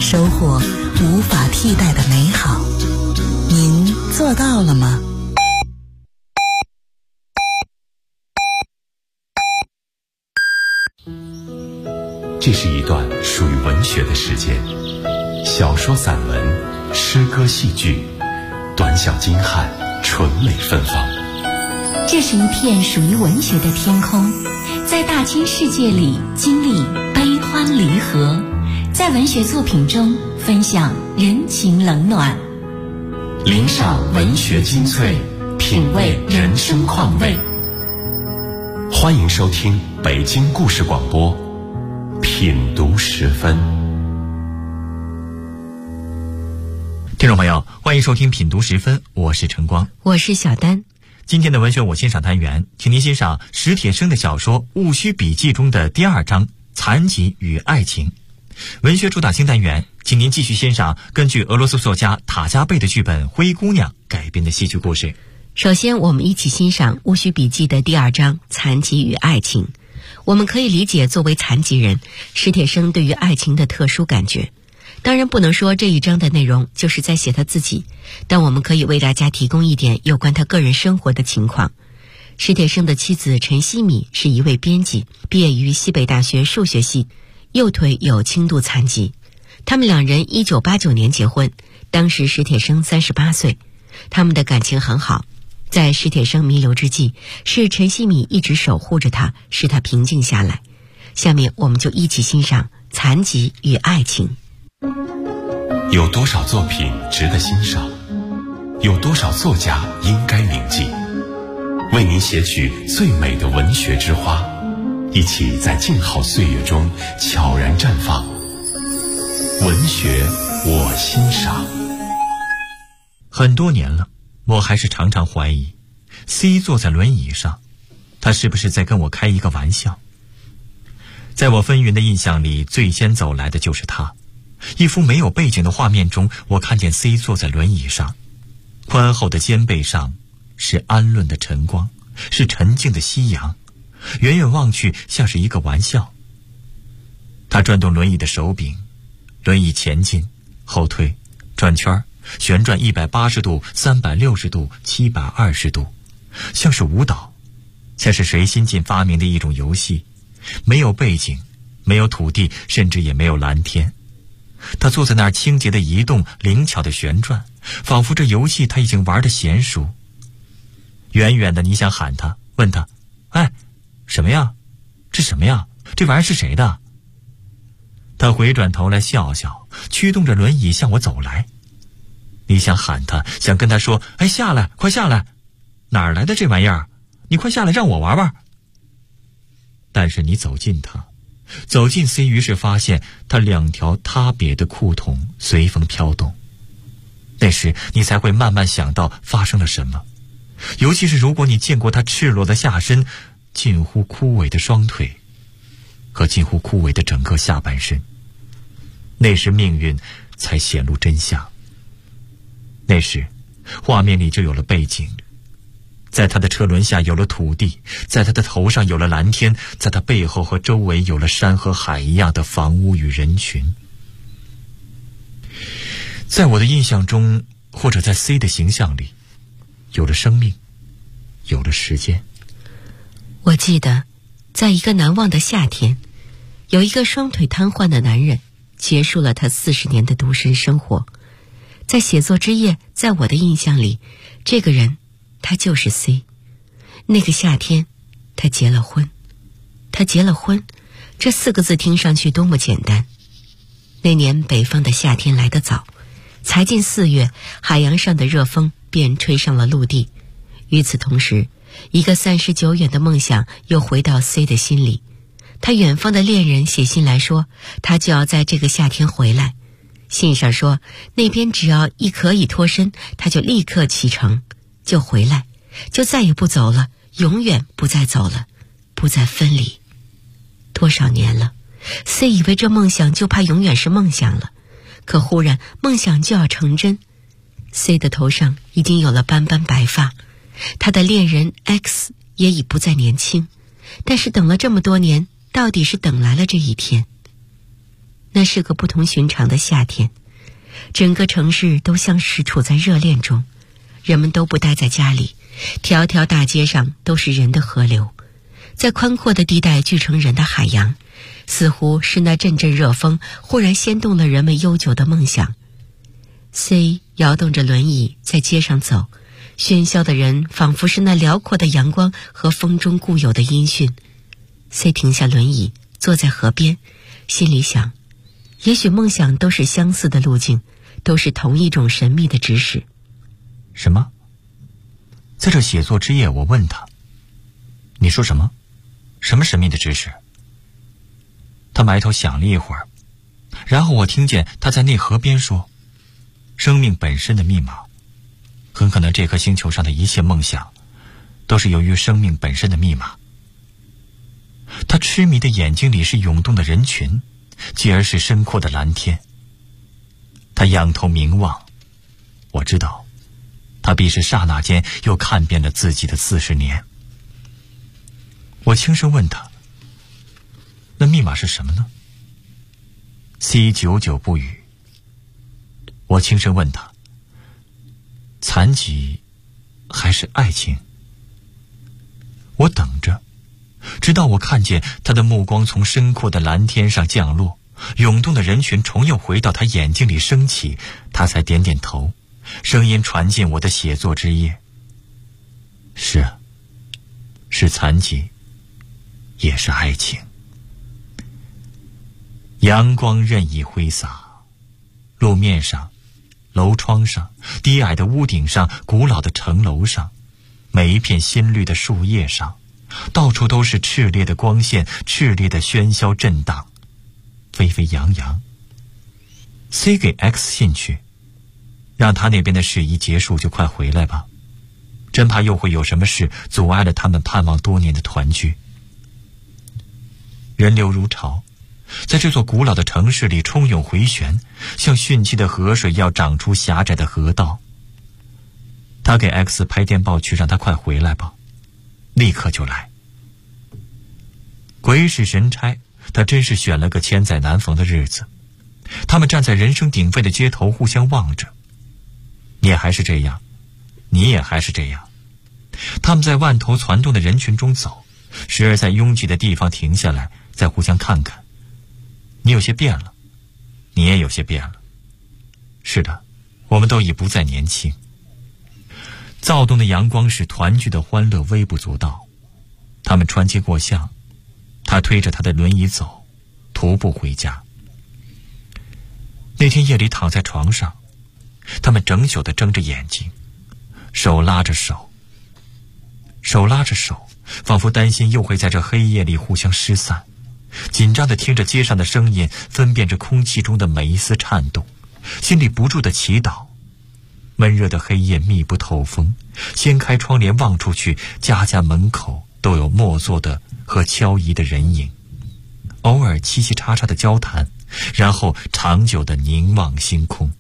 收获无法替代的美好。您做到了吗？ 这是一段属于文学的时间，小说、散文、诗歌、戏剧，短小精悍，纯美芬芳。 这是一片属于文学的天空，在大千世界里经历悲欢离合，在文学作品中分享人情冷暖， 领赏文学精粹，品味人生况味。欢迎收听北京故事广播品读时分。 听众朋友，欢迎收听品读时分，我是晨光， 我是小丹。 今天的文学我欣赏单元，请您欣赏史铁生的小说《戊戌笔记》中的第2章《残疾与爱情》。文学主打新单元，请您继续欣赏根据俄罗斯作家塔加贝的剧本《灰姑娘》改编的戏剧故事。 首先，我们一起欣赏《戊戌笔记》的第2章《残疾与爱情》。我们可以理解，作为残疾人，史铁生对于爱情的特殊感觉。当然不能说这一章的内容就是在写他自己，但我们可以为大家提供一点有关他个人生活的情况。史铁生的妻子陈希米是一位编辑，毕业于西北大学数学系，右腿有轻度残疾。他们两人1989年结婚，当时史铁生38岁，他们的感情很好。在史铁生弥留之际，是陈希米一直守护着他，使他平静下来。下面我们就一起欣赏《残疾与爱情》。 有多少作品值得欣赏？有多少作家应该铭记？为您写取最美的文学之花，一起在静好岁月中悄然绽放。文学我欣赏。 很多年了，我还是常常怀疑 C 坐在轮椅上，他是不是在跟我开一个玩笑。在我纷纭的印象里，最先走来的就是他。一幅没有背景的画面中，我看见 C 坐在轮椅上，宽厚的肩背上是安论的晨光，是沉静的夕阳，远远望去像是一个玩笑。他转动轮椅的手柄，轮椅前进后退转圈，旋转180度、360度、720度，像是舞蹈，像是谁新近发明的一种游戏。没有背景，没有土地，甚至也没有蓝天。他坐在那儿清洁的移动，灵巧的旋转，仿佛这游戏他已经玩得娴熟。远远的你想喊他，问他，哎，什么呀？这什么呀？这玩意儿是谁的？他回转头来笑笑，驱动着轮椅向我走来。你想喊他，想跟他说，哎，下来，快下来，哪儿来的这玩意儿？你快下来让我玩玩。但是你走近他，走近 C， 于是发现他2条他别的裤筒随风飘动。那时你才会慢慢想到发生了什么，尤其是如果你见过他赤裸的下身，近乎枯萎的双腿和近乎枯萎的整个下半身。那时命运才显露真相。那时画面里就有了背景，在他的车轮下有了土地，在他的头上有了蓝天，在他背后和周围有了山和海一样的房屋与人群。在我的印象中，或者在 C 的形象里，有了生命，有了时间。 我记得在一个难忘的夏天，有一个双腿瘫痪的男人结束了他40年的独身生活。在写作之夜，在我的印象里，这个人他就是 C。 那个夏天他结了婚。他结了婚，这4个字听上去多么简单。那年北方的夏天来得早，才近4月，海洋上的热风便吹上了陆地。与此同时，一个散失久远的梦想又回到 C 的心里。他远方的恋人写信来说，他就要在这个夏天回来。信上说，那边只要一可以脱身，他就立刻启程，就回来，就再也不走了，永远不再走了，不再分离。多少年了， C 以为这梦想就怕永远是梦想了，可忽然梦想就要成真。 C 的头上已经有了斑斑白发，他的恋人 X 也已不再年轻，但是等了这么多年，到底是等来了这一天。 那是个不同寻常的夏天，整个城市都像是处在热恋中，人们都不待在家里，条条大街上都是人的河流，在宽阔的地带聚成人的海洋，似乎是那阵阵热风忽然掀动了人们悠久的梦想。C 摇动着轮椅在街上走，喧嚣的人仿佛是那辽阔的阳光和风中固有的音讯。C 停下轮椅，坐在河边，心里想，也许梦想都是相似的路径，都是同一种神秘的指使。 什么？在这写作之夜，我问他，你说什么？什么神秘的指使？他埋头想了一会儿，然后我听见他在那河边说，生命本身的密码，很可能这颗星球上的一切梦想都是由于生命本身的密码。他痴迷的眼睛里是涌动的人群，继而是深阔的蓝天。他仰头凝望，我知道他必是刹那间又看遍了自己的40年。我轻声问他，那密码是什么呢？ C 久久不语。我轻声问他，残疾还是爱情？我等着，直到我看见他的目光从深阔的蓝天上降落，涌动的人群重又回到他眼睛里升起，他才点点头，声音传进我的写作之夜。是啊，是残疾，也是爱情。阳光任意挥洒，路面上、楼窗上、低矮的屋顶上、古老的城楼上、每一片新绿的树叶上，到处都是炽烈的光线，炽烈的喧嚣震荡，沸沸扬扬。C 给 X 信去，让他那边的事一结束就快回来吧，真怕又会有什么事阻碍了他们盼望多年的团聚。人流如潮，在这座古老的城市里冲涌回旋，像汛期的河水要长出狭窄的河道。他给 X 拍电报去，让他快回来吧，立刻就来。鬼使神差，他真是选了个千载难逢的日子。他们站在人声鼎沸的街头互相望着，你也还是这样，你也还是这样。他们在万头攒动的人群中走，时而在拥挤的地方停下来，再互相看看。你有些变了，你也有些变了。是的，我们都已不再年轻。躁动的阳光使团聚的欢乐微不足道。他们穿街过巷，他推着他的轮椅走，徒步回家。那天夜里躺在床上，他们整宿地睁着眼睛，手拉着手，手拉着手，仿佛担心又会在这黑夜里互相失散，紧张地听着街上的声音，分辨着空气中的每一丝颤动，心里不住地祈祷。闷热的黑夜密不透风，掀开窗帘望出去，家家门口都有默坐的和悄移的人影，偶尔嘁嘁喳喳的交谈，然后长久的凝望星空。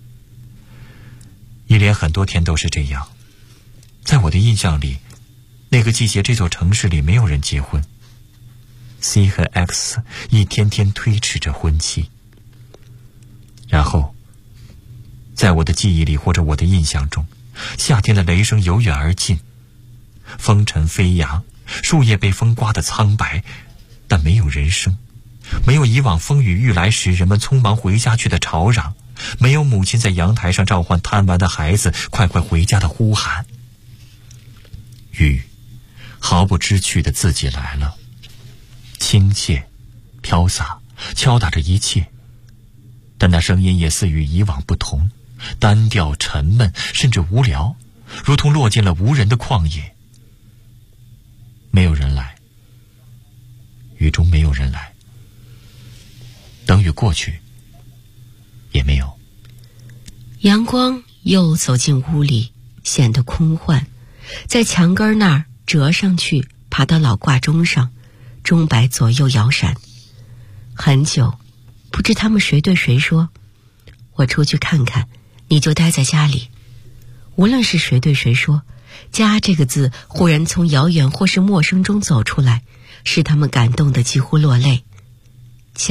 一连很多天都是这样。在我的印象里，那个季节这座城市里没有人结婚。C 和 X 一天天推迟着婚期。然后在我的记忆里或者我的印象中，夏天的雷声由远而近，风尘飞扬，树叶被风刮得苍白，但没有人声，没有以往风雨欲来时人们匆忙回家去的吵嚷，没有母亲在阳台上召唤贪玩的孩子快快回家的呼喊。雨毫不知趣的自己来了，亲切飘洒，敲打着一切，但那声音也似与以往不同，单调沉闷，甚至无聊，如同落进了无人的旷野。没有人来，雨中没有人来，等雨过去也没有。 阳光又走进屋里，显得空幻，在墙根那儿折上去，爬到老挂钟上，钟摆左右摇闪。很久，不知他们谁对谁说，我出去看看，你就待在家里。无论是谁对谁说，家这个字忽然从遥远或是陌生中走出来，使他们感动得几乎落泪。家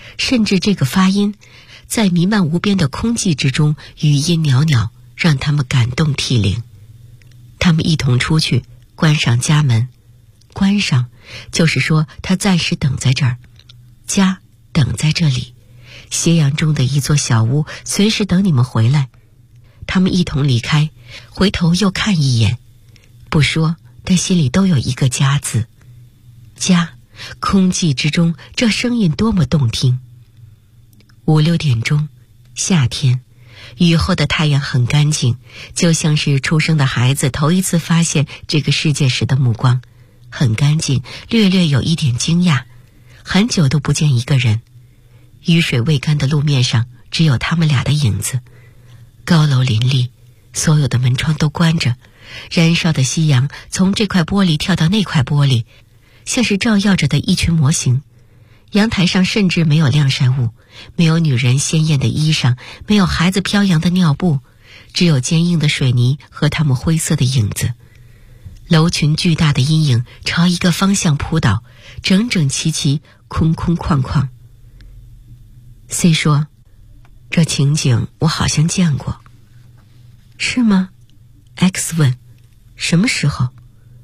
甚至这个发音，在弥漫无边的空寂之中，语音袅袅，让他们感动涕零。他们一同出去，关上家门。关上，就是说他暂时等在这儿，家等在这里，斜阳中的一座小屋，随时等你们回来。他们一同离开，回头又看一眼，不说，但心里都有一个家字。家，空寂之中，这声音多么动听。5、6点钟，夏天，雨后的太阳很干净，就像是出生的孩子头一次发现这个世界时的目光，很干净，略略有一点惊讶。很久都不见一个人，雨水未干的路面上只有他们俩的影子。高楼林立，所有的门窗都关着，燃烧的夕阳从这块玻璃跳到那块玻璃，像是照耀着的一群模型。阳台上甚至没有晾晒物，没有女人鲜艳的衣裳，没有孩子飘扬的尿布，只有坚硬的水泥和他们灰色的影子。楼群巨大的阴影朝一个方向扑倒，整整齐齐，空空旷旷。C 说，这情景我好像见过。是吗？ X 问，什么时候？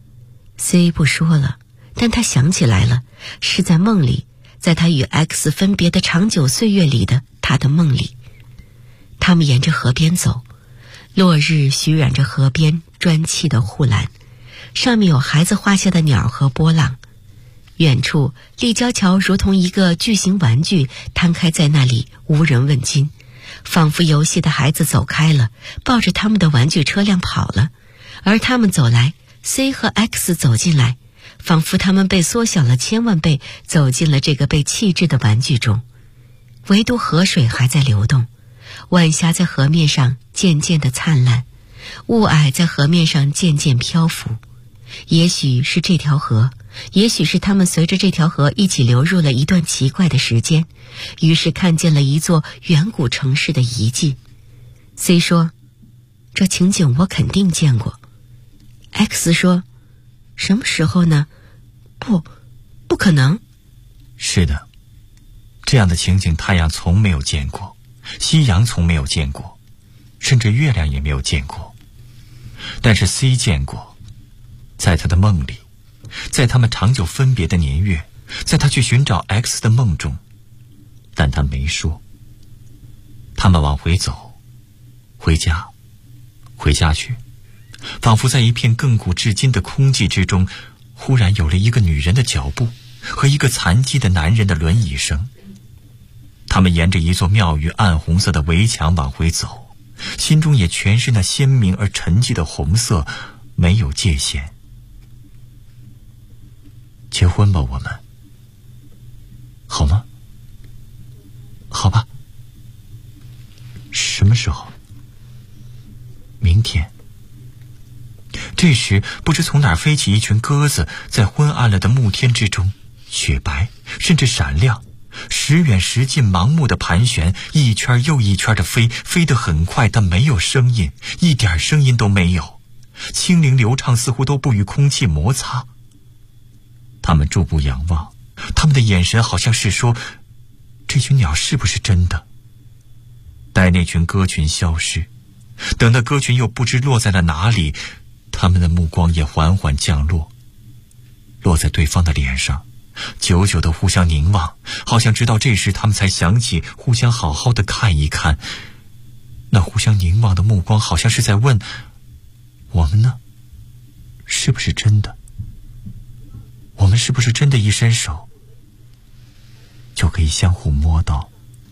C 不说了，但他想起来了，是在梦里，在他与 X 分别的长久岁月里的他的梦里。他们沿着河边走，落日徐染着河边砖砌的护栏，上面有孩子画下的鸟和波浪。远处立交桥如同一个巨型玩具摊开在那里，无人问津，仿佛游戏的孩子走开了，抱着他们的玩具车辆跑了，而他们走来， C 和 X 走进来，仿佛他们被缩小了千万倍，走进了这个被弃置的玩具中。唯独河水还在流动，晚霞在河面上渐渐地灿烂，雾霭在河面上渐渐漂浮。也许是这条河，也许是他们随着这条河一起流入了一段奇怪的时间，于是看见了一座远古城市的遗迹。 C 说，这情景我肯定见过。 X 说，什么时候呢？不可能。 是的，这样的情景太阳从没有见过，夕阳从没有见过，甚至月亮也没有见过。但是 C 见过，在他的梦里，在他们长久分别的年月，在他去寻找 X 的梦中，但他没说。他们往回走，回家去，仿佛在一片亘古至今的空寂之中，忽然有了一个女人的脚步和一个残疾的男人的轮椅声。他们沿着一座庙宇暗红色的围墙往回走，心中也全是那鲜明而沉寂的红色，没有界限。结婚吧，我们，好吗？好吧。什么时候？明天。这时，不知从哪儿飞起一群鸽子，在昏暗了的暮天之中，雪白，甚至闪亮，时远时近，盲目的盘旋，一圈又一圈的飞，飞得很快，但没有声音，一点声音都没有，轻灵流畅，似乎都不与空气摩擦。他们驻步仰望，他们的眼神好像是说，这群鸟是不是真的？待那群鸽群消失，等那鸽群又不知落在了哪里，他们的目光也缓缓降落，落在对方的脸上，久久的互相凝望，好像直到这时他们才想起互相好好的看一看。那互相凝望的目光好像是在问，我们呢？是不是真的？我们是不是真的一伸手就可以相互摸到？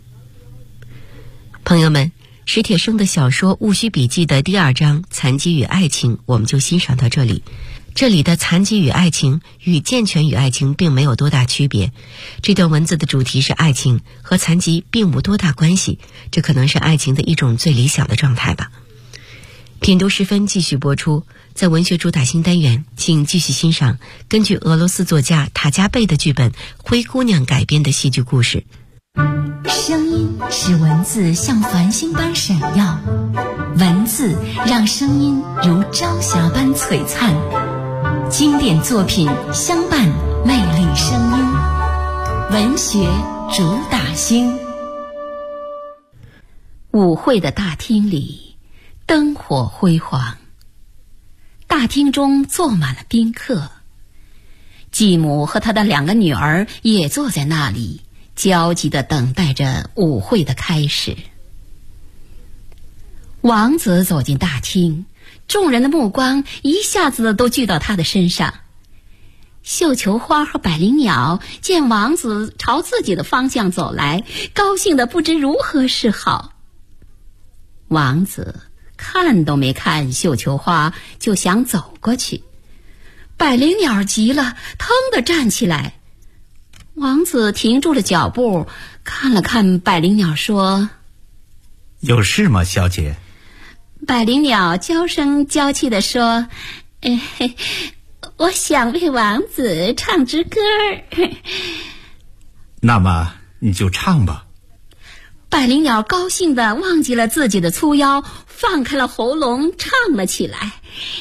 朋友们，史铁生的小说《戊戌笔记》的第2章《残疾与爱情》，我们就欣赏到这里。这里的残疾与爱情与健全与爱情并没有多大区别，这段文字的主题是爱情，和残疾并无多大关系，这可能是爱情的一种最理想的状态吧。品读时分继续播出，在文学主打新单元，请继续欣赏根据俄罗斯作家塔加贝的剧本《灰姑娘》改编的戏剧故事。 声音使文字像繁星般闪耀，文字让声音如朝霞般璀璨。经典作品相伴魅力声音，文学主打星。舞会的大厅里，灯火辉煌，大厅中坐满了宾客。继母和她的2个女儿也坐在那里，焦急地等待着舞会的开始。王子走进大厅，众人的目光一下子都聚到他的身上。绣球花和百灵鸟见王子朝自己的方向走来，高兴得不知如何是好。王子看都没看绣球花，就想走过去。百灵鸟急了，腾地站起来。王子停住了脚步，看了看百灵鸟，说：“ 有事吗，小姐？” 百灵鸟娇声娇气地说：“我想为王子唱支歌。” 那么你就唱吧。 百灵鸟高兴地忘记了自己的粗腰，放开了喉咙唱了起来。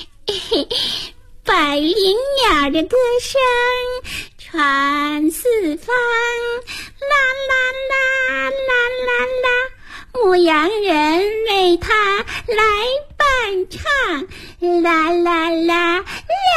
百灵鸟的歌声传四方，啦啦啦啦啦啦，牧羊人为它来伴唱，啦啦啦啦啦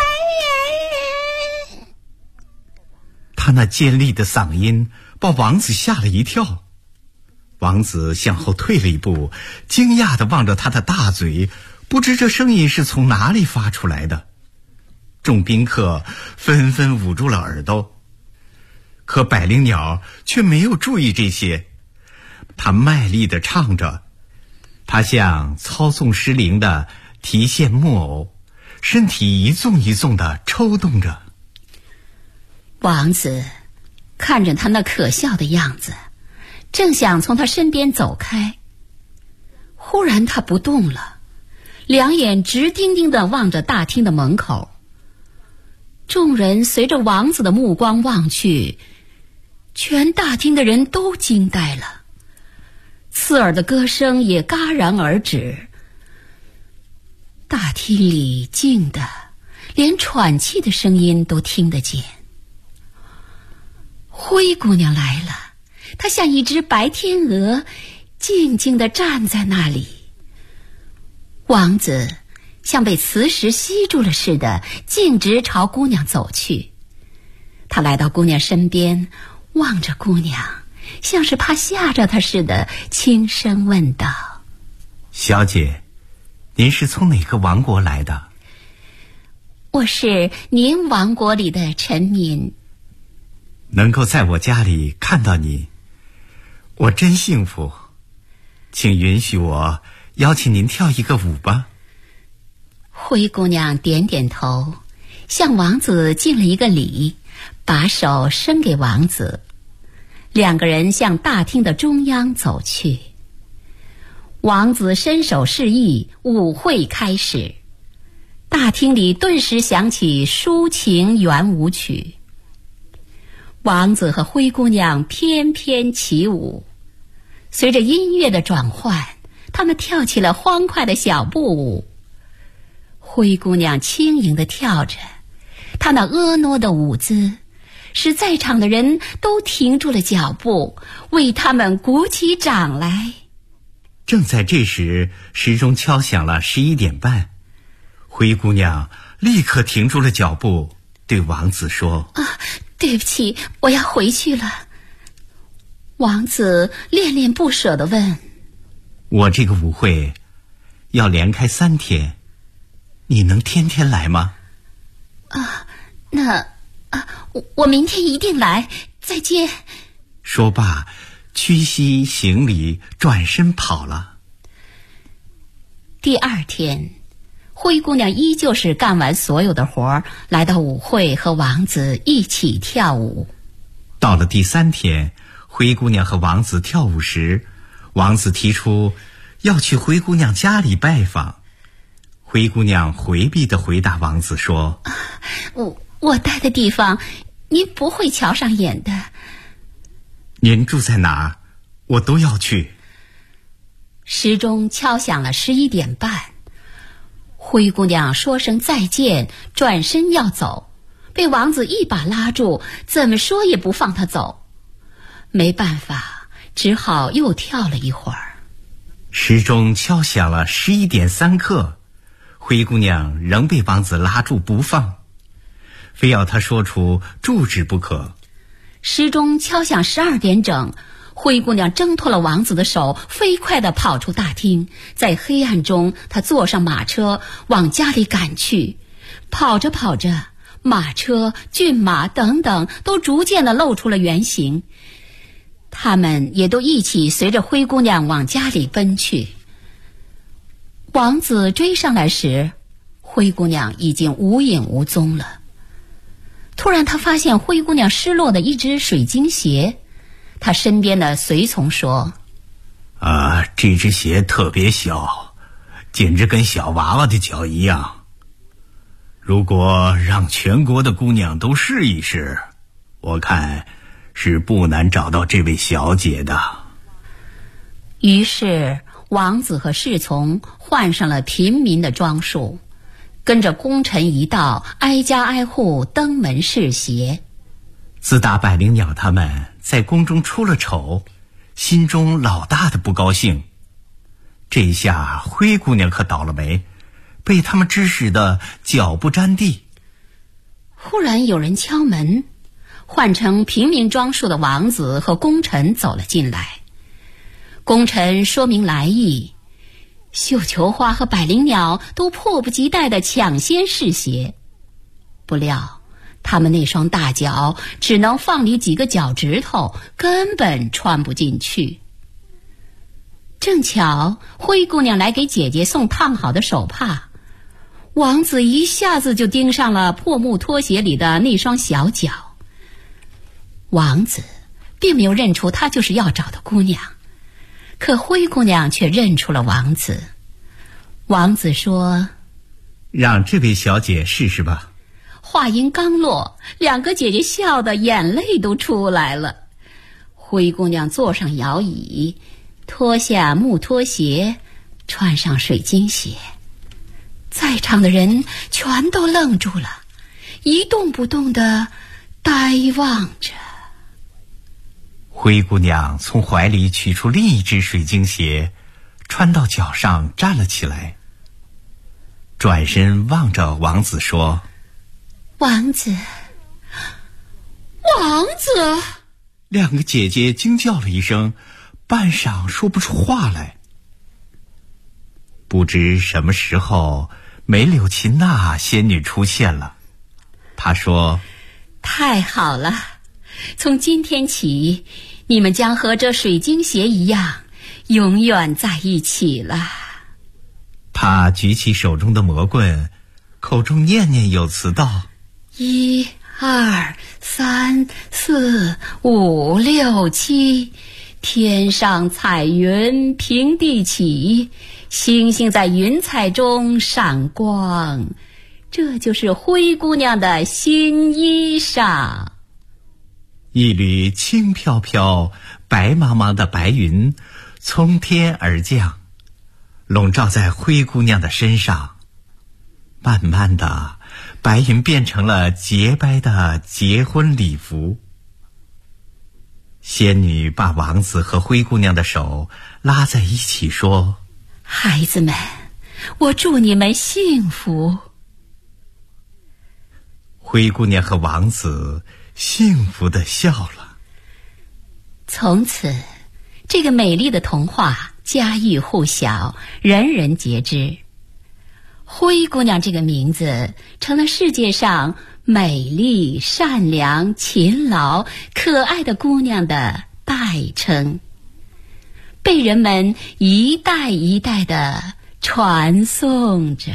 啦。 他那尖利的嗓音把王子吓了一跳。王子向后退了一步，惊讶地望着他的大嘴，不知这声音是从哪里发出来的。众宾客纷纷捂住了耳朵，可百灵鸟却没有注意这些。他卖力地唱着，他像操纵失灵的提线木偶，身体一纵一纵地抽动着。 王子看着他那可笑的样子，正想从他身边走开，忽然他不动了，两眼直盯盯地望着大厅的门口。众人随着王子的目光望去，全大厅的人都惊呆了，刺耳的歌声也戛然而止。大厅里静得连喘气的声音都听得见。灰姑娘来了，她像一只白天鹅，静静地站在那里。王子像被磁石吸住了似的，径直朝姑娘走去。他来到姑娘身边，望着姑娘，像是怕吓着她似的，轻声问道：“ 小姐，您是从哪个王国来的？”“ 我是您王国里的臣民。”“ 能够在我家里看到你，我真幸福。请允许我邀请您跳一个舞吧。” 灰姑娘点点头，向王子敬了一个礼，把手伸给王子。2个人向大厅的中央走去。王子伸手示意，舞会开始。大厅里顿时响起抒情圆舞曲。王子和灰姑娘翩翩起舞，随着音乐的转换，他们跳起了欢快的小步舞。灰姑娘轻盈地跳着，她那婀娜的舞姿使在场的人都停住了脚步，为他们鼓起掌来。 正在这时，时钟敲响了11点半。灰姑娘立刻停住了脚步，对王子说：“ 对不起，我要回去了。”王子恋恋不舍地问：“ 我这个舞会要连开3天，你能天天来吗？”“ 我明天一定来，再见。” 说罢，屈膝行礼，转身跑了。 第2天，灰姑娘依旧是干完所有的活儿，来到舞会和王子一起跳舞。 到了第3天，灰姑娘和王子跳舞时，王子提出要去灰姑娘家里拜访。灰姑娘回避地回答王子说：“ 我待的地方您不会瞧上眼的。”“ 您住在哪儿，我都要去。” 时钟敲响了11点半。灰姑娘说声再见，转身要走，被王子一把拉住，怎么说也不放她走。 没办法，只好又跳了一会儿。 时钟敲响了11点3刻，灰姑娘仍被王子拉住不放，非要他说出住址不可。 时钟敲响12点整，灰姑娘挣脱了王子的手，飞快地跑出大厅。在黑暗中，她坐上马车往家里赶去。跑着跑着，马车、骏马等等都逐渐地露出了原形，他们也都一起随着灰姑娘往家里奔去。王子追上来时，灰姑娘已经无影无踪了。突然他发现灰姑娘失落的一只水晶鞋，他身边的随从说： 这只鞋特别小，简直跟小娃娃的脚一样。如果让全国的姑娘都试一试，我看是不难找到这位小姐的。 于是王子和侍从换上了平民的装束，跟着功臣一道挨家挨户登门试鞋。 自打百灵鸟他们在宫中出了丑，心中老大的不高兴。这下灰姑娘可倒了霉，被他们指使的脚不沾地。 忽然有人敲门，换成平民装束的王子和功臣走了进来。功臣说明来意，绣球花和百灵鸟都迫不及待地抢先试鞋。不料他们那双大脚只能放里几个脚趾头，根本穿不进去。正巧灰姑娘来给姐姐送烫好的手帕，王子一下子就盯上了破木拖鞋里的那双小脚。王子并没有认出她就是要找的姑娘，可灰姑娘却认出了王子。王子说： 让这位小姐试试吧。 话音刚落，两个姐姐笑得眼泪都出来了。灰姑娘坐上摇椅，脱下木拖鞋，穿上水晶鞋。在场的人全都愣住了，一动不动地呆望着。 灰姑娘从怀里取出另一只水晶鞋，穿到脚上站了起来，转身望着王子说： 王子，王子！ 两个姐姐惊叫了一声，半晌说不出话来。不知什么时候，梅柳琴娜仙女出现了。她说： 太好了，从今天起，你们将和这水晶鞋一样，永远在一起了。 她举起手中的魔棍，口中念念有词道：1、2、3、4、5、6、7，天上彩云平地起，星星在云彩中闪光，这就是灰姑娘的新衣裳。一缕轻飘飘、白茫茫的白云从天而降，笼罩在灰姑娘的身上。慢慢的，白云变成了洁白的结婚礼服。仙女把王子和灰姑娘的手拉在一起说： 孩子们，我祝你们幸福。 灰姑娘和王子幸福地笑了。 从此，这个美丽的童话家喻户晓，人人皆知。灰姑娘这个名字成了世界上美丽、善良、勤劳、可爱的姑娘的代称，被人们一代一代地传颂着。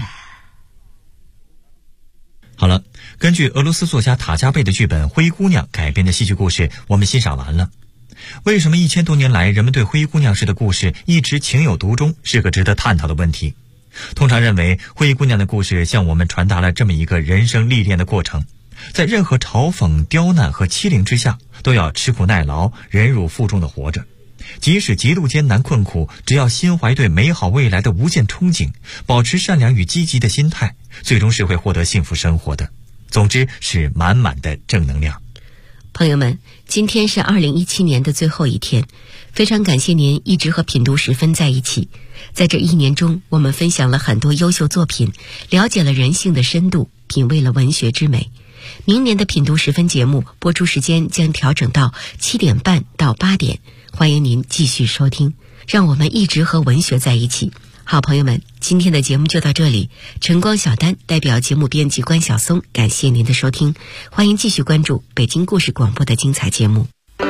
好了，根据俄罗斯作家塔加贝的剧本《灰姑娘》改编的戏剧故事，我们欣赏完了。为什么1000多年来人们对灰姑娘式的故事一直情有独钟，是个值得探讨的问题。通常认为，灰姑娘的故事向我们传达了这么一个人生历练的过程，在任何嘲讽、刁难和欺凌之下，都要吃苦耐劳、忍辱负重地活着。即使极度艰难困苦，只要心怀对美好未来的无限憧憬，保持善良与积极的心态，最终是会获得幸福生活的。总之是满满的正能量。 朋友们，今天是2017年的最后一天，非常感谢您一直和品读时分在一起。在这1年中，我们分享了很多优秀作品，了解了人性的深度，品味了文学之美。明年的品读时分节目播出时间将调整到7点半到8点，欢迎您继续收听，让我们一直和文学在一起。好朋友们，今天的节目就到这里。晨光小丹代表节目编辑关晓松，感谢您的收听，欢迎继续关注北京故事广播的精彩节目。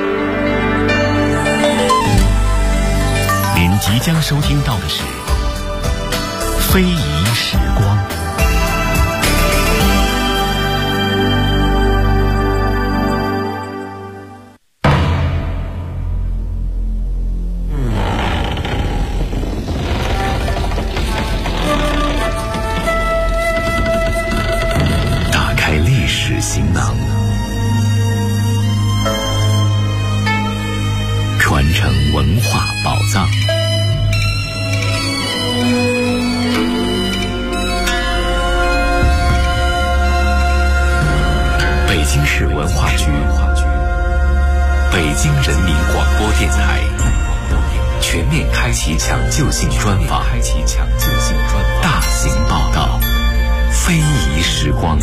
您即将收听到的是非遗时光。行囊，传承文化宝藏。北京市文化局、北京人民广播电台全面开启抢救性专访，大型报道，非遗时光。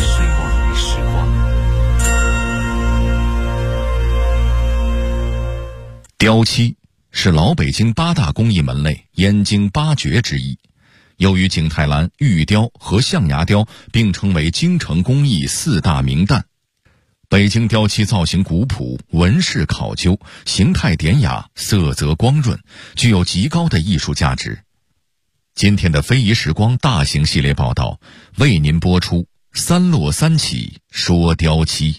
雕漆是老北京8大工艺门类燕京8绝之一，又与景泰蓝、玉雕和象牙雕并称为京城工艺4大名旦。北京雕漆造型古朴，纹饰考究，形态典雅，色泽光润，具有极高的艺术价值。今天的非遗时光大型系列报道为您播出3落3起说雕漆。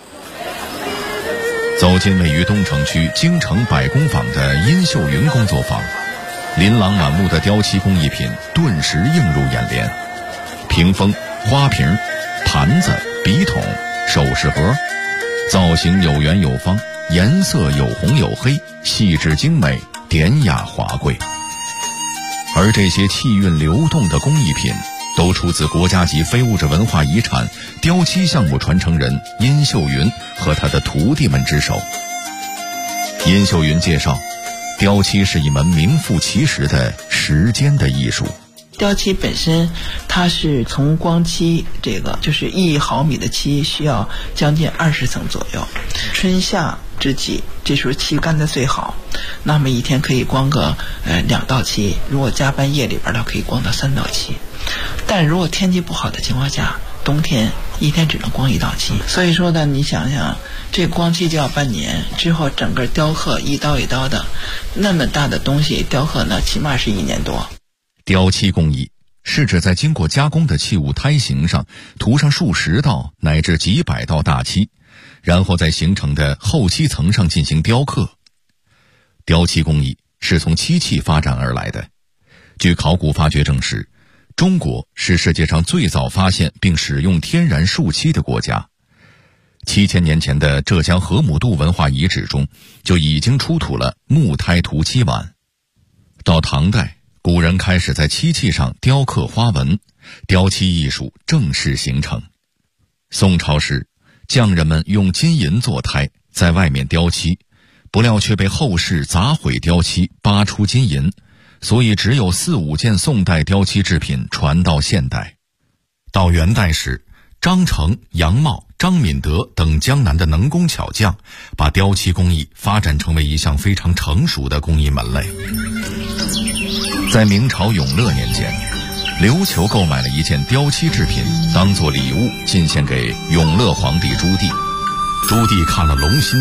走进位于东城区京城百工坊的殷秀云工作坊，琳琅满目的雕漆工艺品顿时映入眼帘。屏风、花瓶、盘子、笔筒、首饰盒，造型有圆有方，颜色有红有黑，细致精美，典雅华贵。而这些气韵流动的工艺品都出自国家级非物质文化遗产雕漆项目传承人殷秀云和他的徒弟们之手。殷秀云介绍，雕漆是一门名副其实的时间的艺术。 雕漆本身它是从光漆，这个就是1毫米的漆需要将近20层左右。春夏之际，这时候漆干得最好，那么一天可以光个2道漆，如果加班夜里边呢，可以光到3道漆。但如果天气不好的情况下，冬天一天只能光1道漆。所以说呢，你想想，这光漆就要半年，之后整个雕刻一刀一刀的，那么大的东西雕刻呢，起码是1年多。 雕漆工艺是指在经过加工的器物胎形上涂上数十道乃至几百道大漆，然后在形成的后漆层上进行雕刻。雕漆工艺是从漆器发展而来的。据考古发掘证实，中国是世界上最早发现并使用天然树漆的国家。7000年前的浙江河姆渡文化遗址中就已经出土了木胎涂漆碗。到唐代，古人开始在漆器上雕刻花纹，雕漆艺术正式形成。宋朝时，匠人们用金银做胎，在外面雕漆，不料却被后世砸毁雕漆，扒出金银，所以只有4、5件宋代雕漆制品传到现代。到元代时，张成、杨茂、张敏德等江南的能工巧匠把雕漆工艺发展成为一项非常成熟的工艺门类。在明朝永乐年间，琉球购买了一件雕漆制品，当作礼物进献给永乐皇帝朱棣。朱棣看了龙心